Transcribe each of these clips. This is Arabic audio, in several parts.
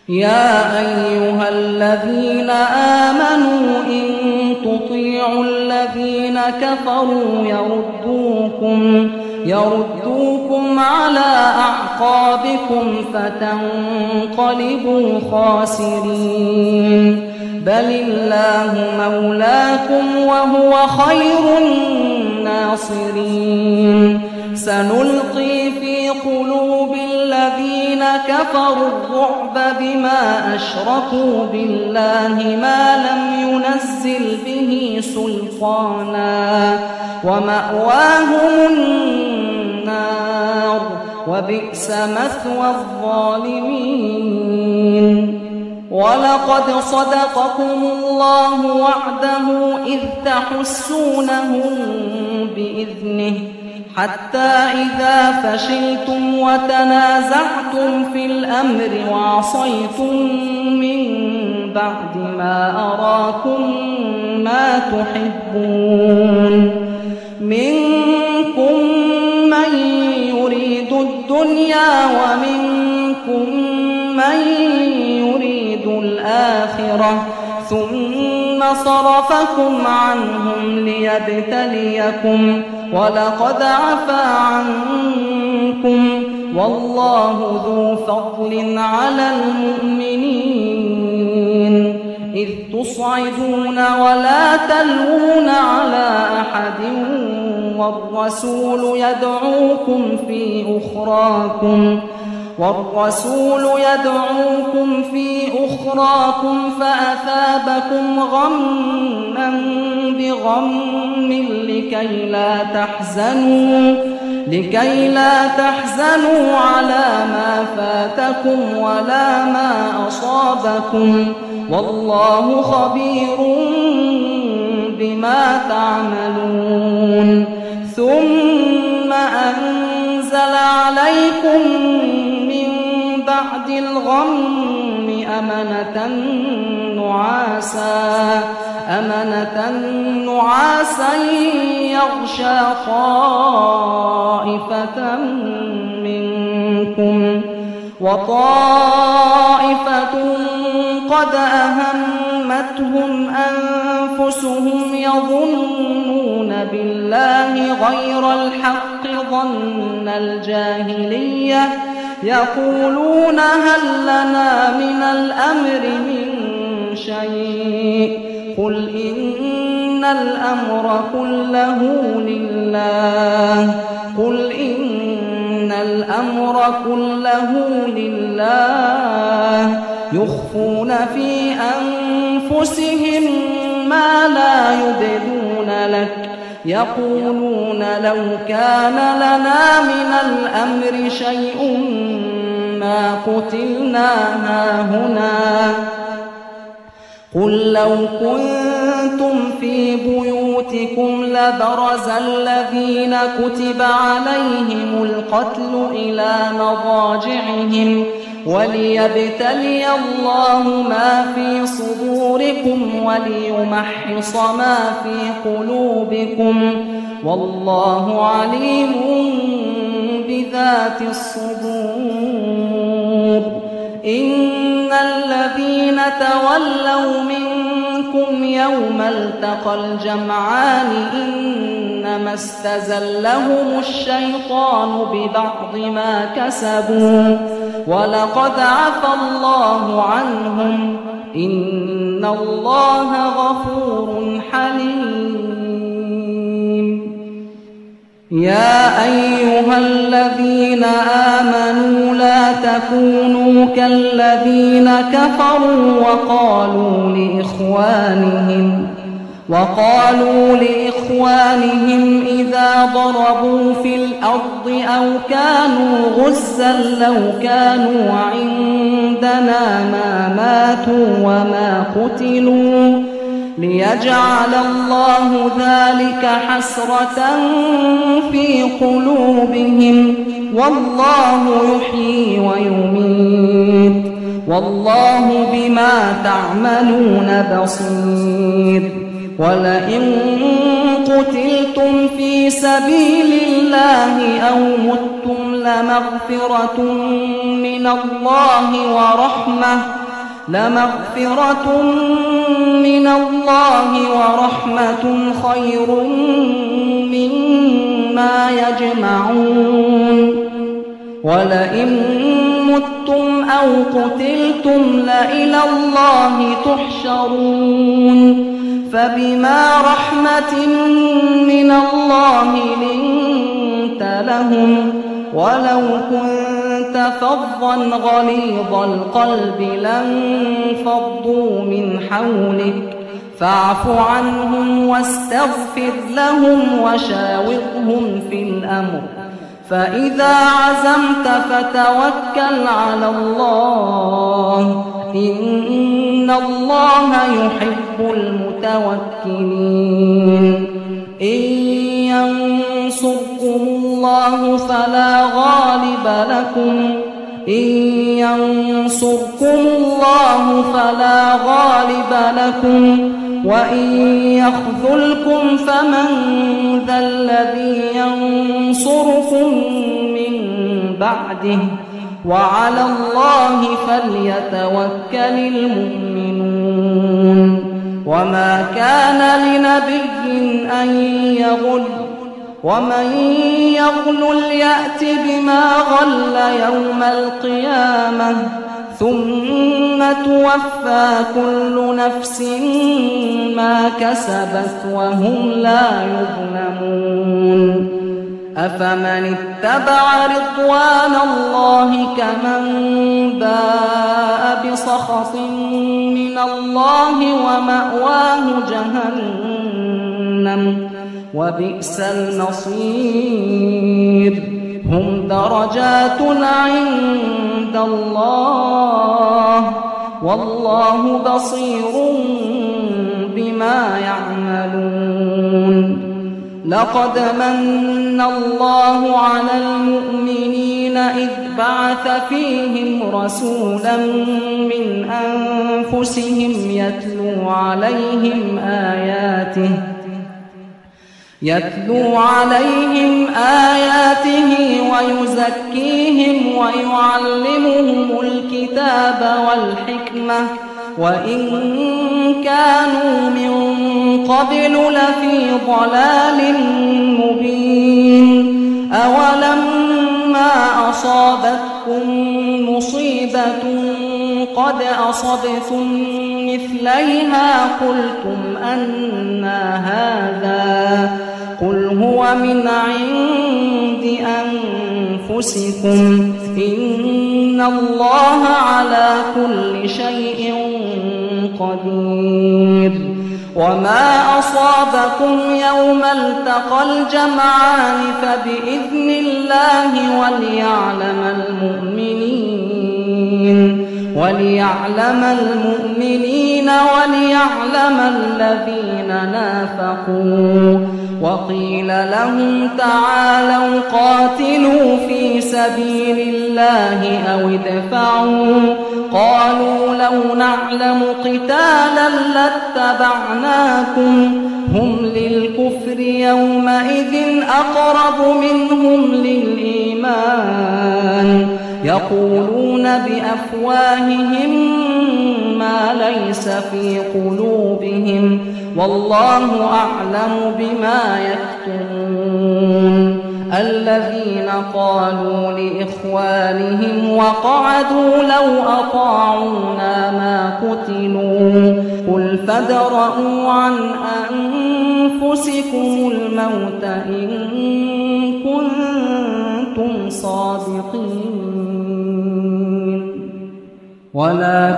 يا أيها الذين آمنوا إن تطيعوا الذين كفروا يردوكم على أعقابكم فتنقلبوا خاسرين. بل الله مولاكم وهو خير الناصرين. سنلقي في قلوب الذين كفروا الرعب بما أشركوا بالله ما لم ينزل به سلطانا ومأواهم النار وبئس مثوى الظالمين. ولقد صدقكم الله وعده إذ تحسونهم بإذنه حتى إذا فشلتم وتنازعتم في الأمر وعصيتم من بعد ما أراكم ما تحبون منكم من يريد الدنيا ومنكم من يريد الآخرة ثم صرفكم عنهم ليبتليكم ولقد عفا عنكم والله ذو فضل على المؤمنين. إذ تصعدون ولا تلوون على أحد والرسول يدعوكم في أخراكم فأثابكم غما بغم لكي لا تحزنوا على ما فاتكم ولا ما أصابكم والله خبير بما تعملون. ثم أنزل عليكم من بعد الغم أمنة نعاسا يغشى طائفة منكم وطائفة قد أهمتهم أنفسهم يظنون بالله غير الحق ظن الجاهلية يقولون هل لنا من الأمر من شيء قل إن الأمر كله لله يخفون في أنفسهم ما لا يبدون لك يقولون لو كان لنا من الأمر شيء ما قتلنا هاهنا قل لو كنتم في بيوتكم لبرز الذين كتب عليهم القتل إلى مضاجعهم وليبتلي الله ما في صدوركم وليمحص ما في قلوبكم والله عليم بذات الصدور. إن الذين تولوا منكم يوم التقى الجمعان إنما استزلهم الشيطان ببعض ما كسبوا ولقد عفا الله عنهم إن الله غفور حليم. يا أيها الذين آمنوا لا تكونوا كالذين كفروا وقالوا لإخوانهم إذا ضربوا في الأرض أو كانوا غزا لو كانوا عندنا ما ماتوا وما قتلوا ليجعل الله ذلك حسرة في قلوبهم والله يحيي ويميت والله بما تعملون بصير. ولئن قتلتم في سبيل الله أو متم لمغفرة من الله ورحمة خير مما يجمعون ولئن متم أو قتلتم لإلى الله تحشرون فبما رحمة من الله لنت لهم ولو كنت فظا غليظ القلب لانفضوا من حولك فاعف عنهم واستغفر لهم وشاورهم في الأمر فإذا عزمت فتوكل على الله إن الله يحب المتوكلين إن ينصركم الله فلا غالب لكم وإن يخذلكم فمن ذا الذي ينصركم من بعده وعلى الله فليتوكل المؤمنون وما كان لنبي أن يغل ومن يغل يأت بما غل يوم القيامة ثم توفى كل نفس ما كسبت وهم لا يظلمون أفمن اتبع رضوان الله كمن باء بسخط من الله ومأواه جهنم وبئس المصير هم درجات عند الله والله بصير بما يعملون لقد من الله على المؤمنين إذ بعث فيهم رسولا من أنفسهم يتلو عليهم آياته ويزكيهم ويعلمهم الكتاب والحكمة وإن كانوا من قبل لفي ضلال مبين أولما أصابتكم مصيبة قد أصبتم مثليها قلتم أنى هذا قل هو من عند أنفسكم إن الله على كل شيء قدير وما أصابكم يوم التقى الجمعان فبإذن الله وليعلم المؤمنين وليعلم الذين نافقوا وقيل لهم تعالوا قاتلوا في سبيل الله أو ادفعوا قالوا لو نعلم قتالا لاتبعناكم هم للكفر يومئذ أقرب منهم للإيمان يقولون بأفواههم ما ليس في قلوبهم والله أعلم بما يكتمون الذين قالوا لإخوانهم وقعدوا لو أطاعونا ما قتلوا قل فادرءوا عن أنفسكم الموت إن كنتم صادقين ولا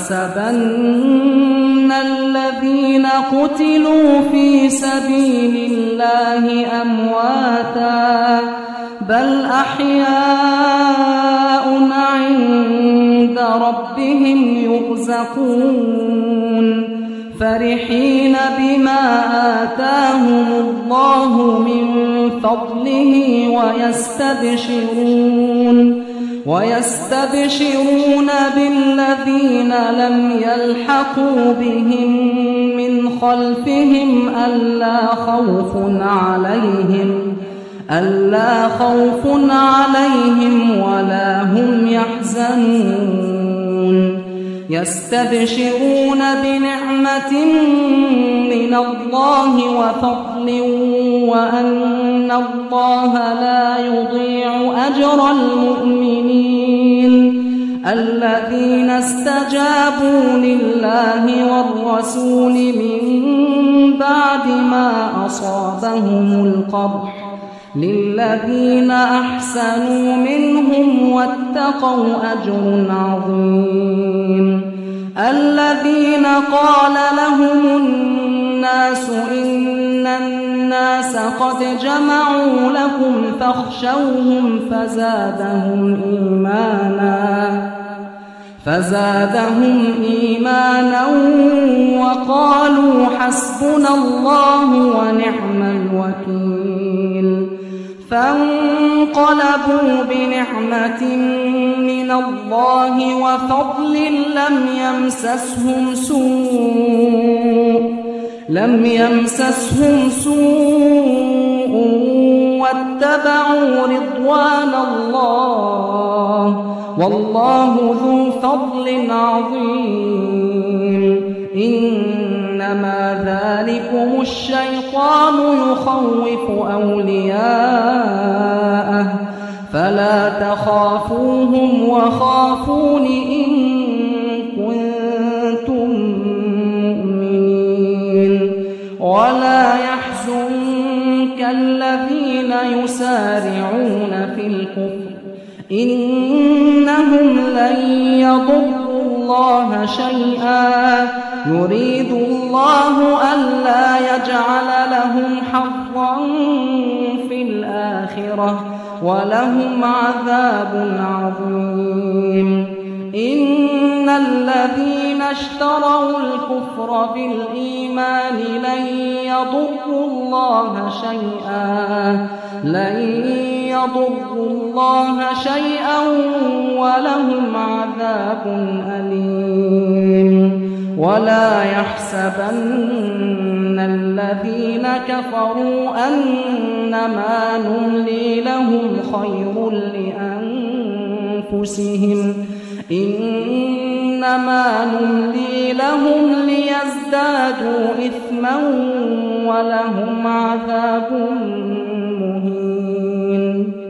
تحسبن الذين قتلوا في سبيل الله أمواتا بل أحياء عند ربهم يرزقون فرحين بما آتاهم الله من فضله ويستبشرون بالذين لم يلحقوا بهم من خلفهم ألا ألا خوف عليهم ولا هم يحزنون يستبشرون بنعمة من الله وفضل وأن الله لا يضيع أجر المؤمنين الذين استجابوا لله والرسول من بعد ما أصابهم القرح للذين أحسنوا منهم واتقوا أجر عظيم الذين قال لهم الناس إن الناس قد جمعوا لكم فاخشوهم فزادهم إيمانا وقالوا حسبنا الله ونعم الوكيل فانقلبوا بنعمة من الله وفضل لم يمسسهم سوء واتبعوا رضوان الله والله ذو فضل عظيم إنما ذلكم الشيطان يخوف أولياءه فلا تخافوهم وخافون إن كنتم مؤمنين ولا يحزنك الذين يسارعون في الكفر إنهم لن يضروا الله شيئا يريد الله ألا يجعل لهم حظا في الآخرة ولهم عذاب عظيم إن الذين اشتروا الكفر بالإيمان لن يضروا الله شيئا ولهم عذاب أليم ولا يحسبن الذين كفروا أنما نملي لهم خير لأنفسهم إنما نملي لهم ليزدادوا إثما ولهم عذاب مهين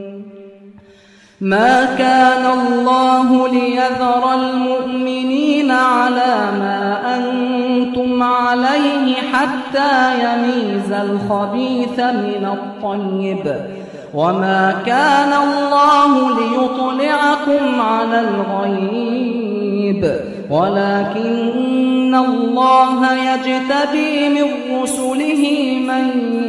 ما كان الله ليذر المؤمنين على ما أنتم عليه حتى يميز الخبيث من الطيب وما كان الله ليطلعكم على الغيب ولكن الله يجتبي من رسله من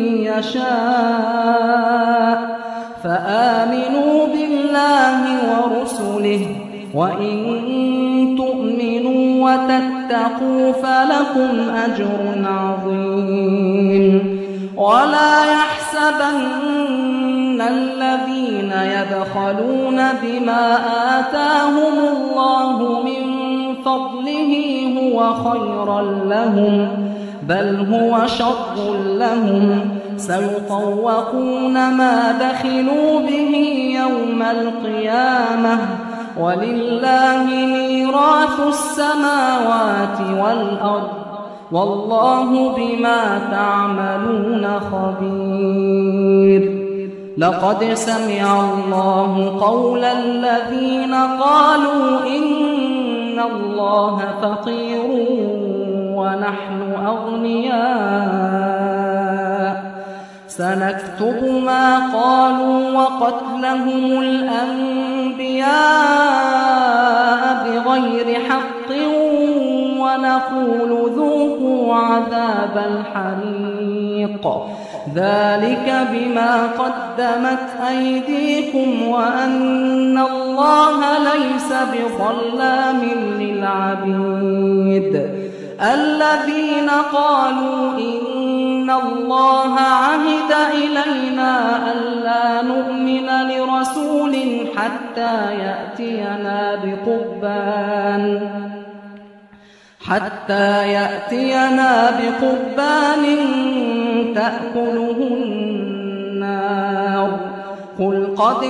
يشاء فآمنوا بالله ورسله وإن تؤمنوا وتتقوا فلكم أجر عظيم ولا يحسبن الذين يبخلون بما آتاهم الله من فضله هو خيرا لهم بل هو شر لهم سيطوقون ما بخلوا به يوم القيامة ولله ميراث السماوات والأرض والله بما تعملون خبير لقد سمع الله قول الذين قالوا إن الله فقير ونحن أغنياء سنكتب ما قالوا وقتلهم الأنبياء بغير حق ونقول ذوقوا عذاب الحريق ذلك بما قدمت أيديكم وأن الله ليس بظلام للعبيد الذين قالوا إن الله عهد إلينا ألا نؤمن لرسول حتى يأتينا بقربان تأكله النار قل قد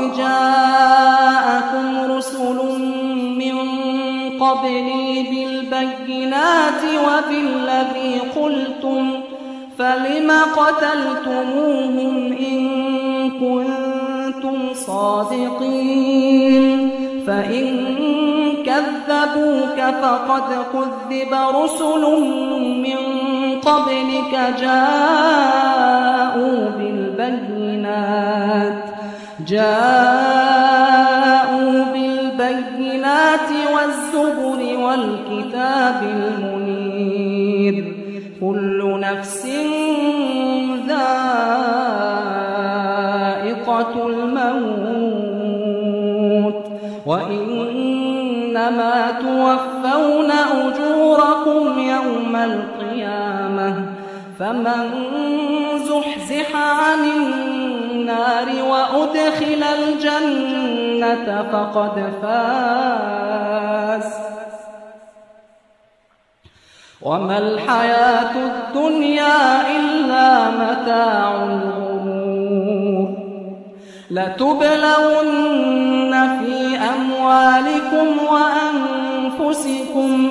جاءكم رسل من قبلي بالبينات وبالذي قلتم فلم قتلتموهم إن كنتم صادقين فإن كذبوك فقد كذب رسل من قبلك جاءوا بالبينات والزبر والكتاب المنير كل نفس ذائقة الموت وإنما توفون أجوركم يوم القيامة فمن زحزح عن النار وأدخل الجنة فقد فاز وما الحياة الدنيا إلا متاع الغرور لتبلون في أموالكم وأنفسكم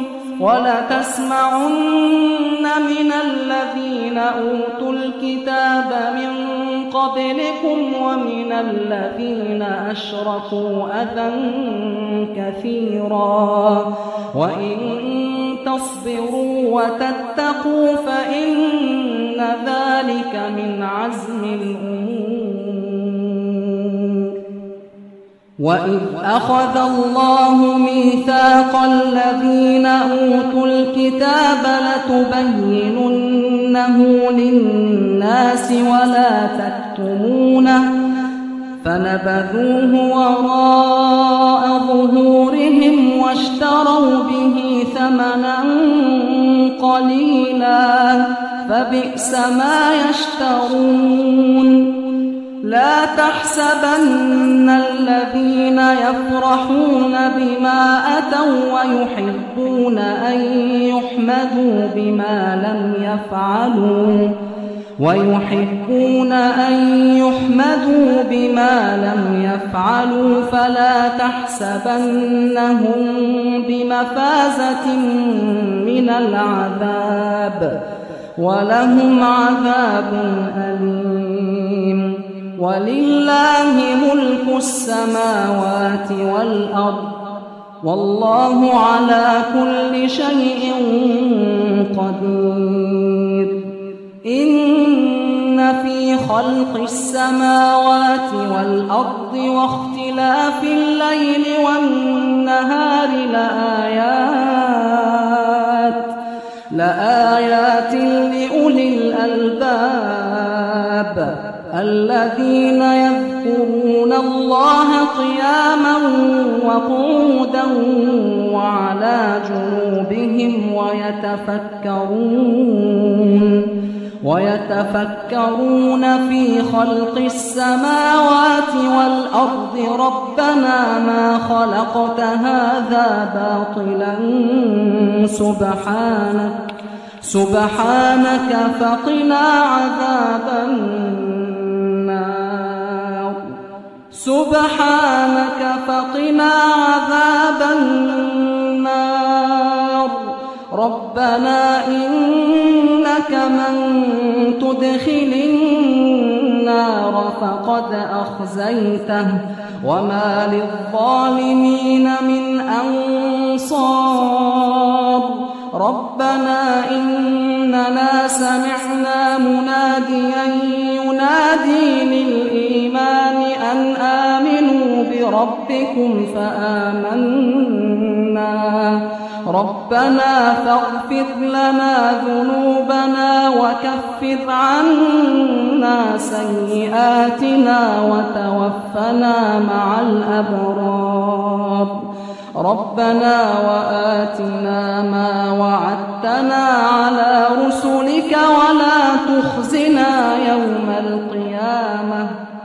ولتسمعن من الذين أوتوا الكتاب من قبلكم ومن الذين أشركوا أذى كثيرا وإن تصبروا وتتقوا فإن ذلك من عزم الأمور وإذ أخذ الله ميثاق الذين أوتوا الكتاب لتبيننه للناس ولا تكتمونه فنبذوه وراء ظهورهم واشتروا به ثمنا قليلا فبئس ما يشترون لا تحسبن الذين يفرحون بما أتوا ويحبون أن يحمدوا بما لم يفعلوا فلا تحسبنهم بمفازة من العذاب ولهم عذاب أليم ولله ملك السماوات والأرض والله على كل شيء قدير إن في خلق السماوات والأرض واختلاف الليل والنهار لآيات لأولي الألباب الذين يذكرون الله قياما وقعودا وعلى جنوبهم ويتفكرون في خلق السماوات والأرض ربنا ما خلقت هذا باطلا سبحانك فقنا عذاب النار ربنا إنك من تدخل النار فقد أخزيته وما للظالمين من أنصار ربنا إننا سمعنا مناديا ينادي للإيمان أن آمنوا بربكم فآمنا ربنا فاغفر لنا ذنوبنا وكفر عنا سيئاتنا وتوفنا مع الأبرار ربنا وآتنا ما وعدتنا على رسلك ولا تخزنا يوم القيامة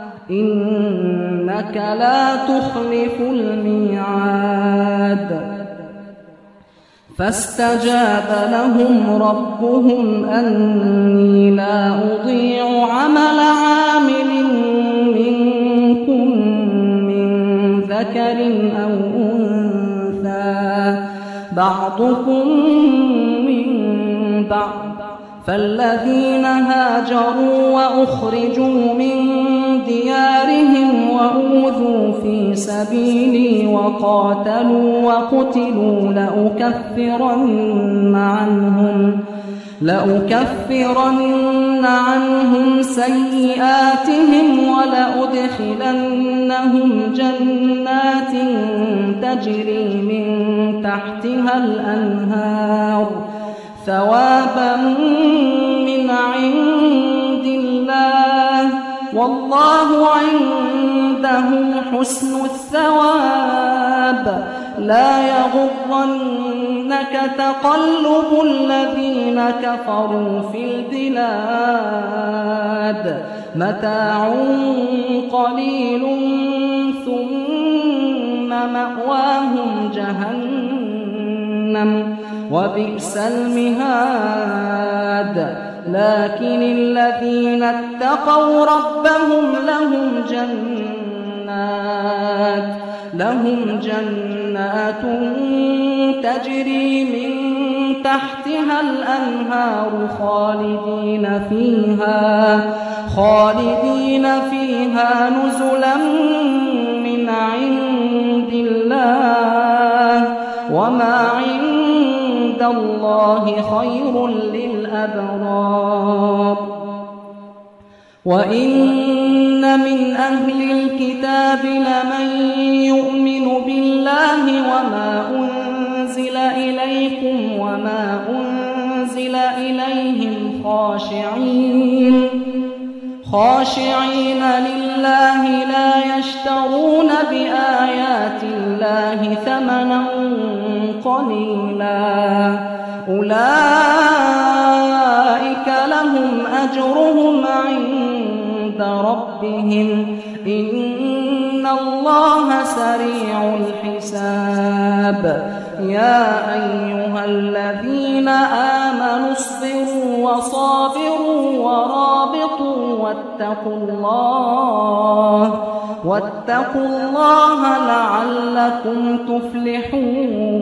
إنك لا تخلف الميعاد فاستجاب لهم ربهم أني لا أضيع عمل عامل منكم ذكر أو أنثى بعضكم من بعض فالذين هاجروا وأخرجوا من ديارهم وأوذوا في سبيلي وقاتلوا وقتلوا لأكفرن عنهم سيئاتهم ولأدخلنهم جنات تجري من تحتها الأنهار ثوابا من عند الله والله عنده حسن الثواب لا يغرنك تقلب الذين كفروا في البلاد متاع قليل ثم مأواهم جهنم وبئس المهاد لكن الذين اتقوا ربهم لهم جنات تجري من تحتها الأنهار خالدين فيها نزلا من عند الله وما عند الله خير للأبرار وإن من أهل الكتاب لمن يؤمن بالله وما أنزل إليكم وما أنزل إليهم خاشعين لله لا يشترون بآيات الله ثمنا قليلا أولئك لهم أجرهم عند ربهم إن الله سريع الحساب يا أيها الذين آمنوا اصبروا وصابروا ورابطوا واتقوا الله لعلكم تفلحون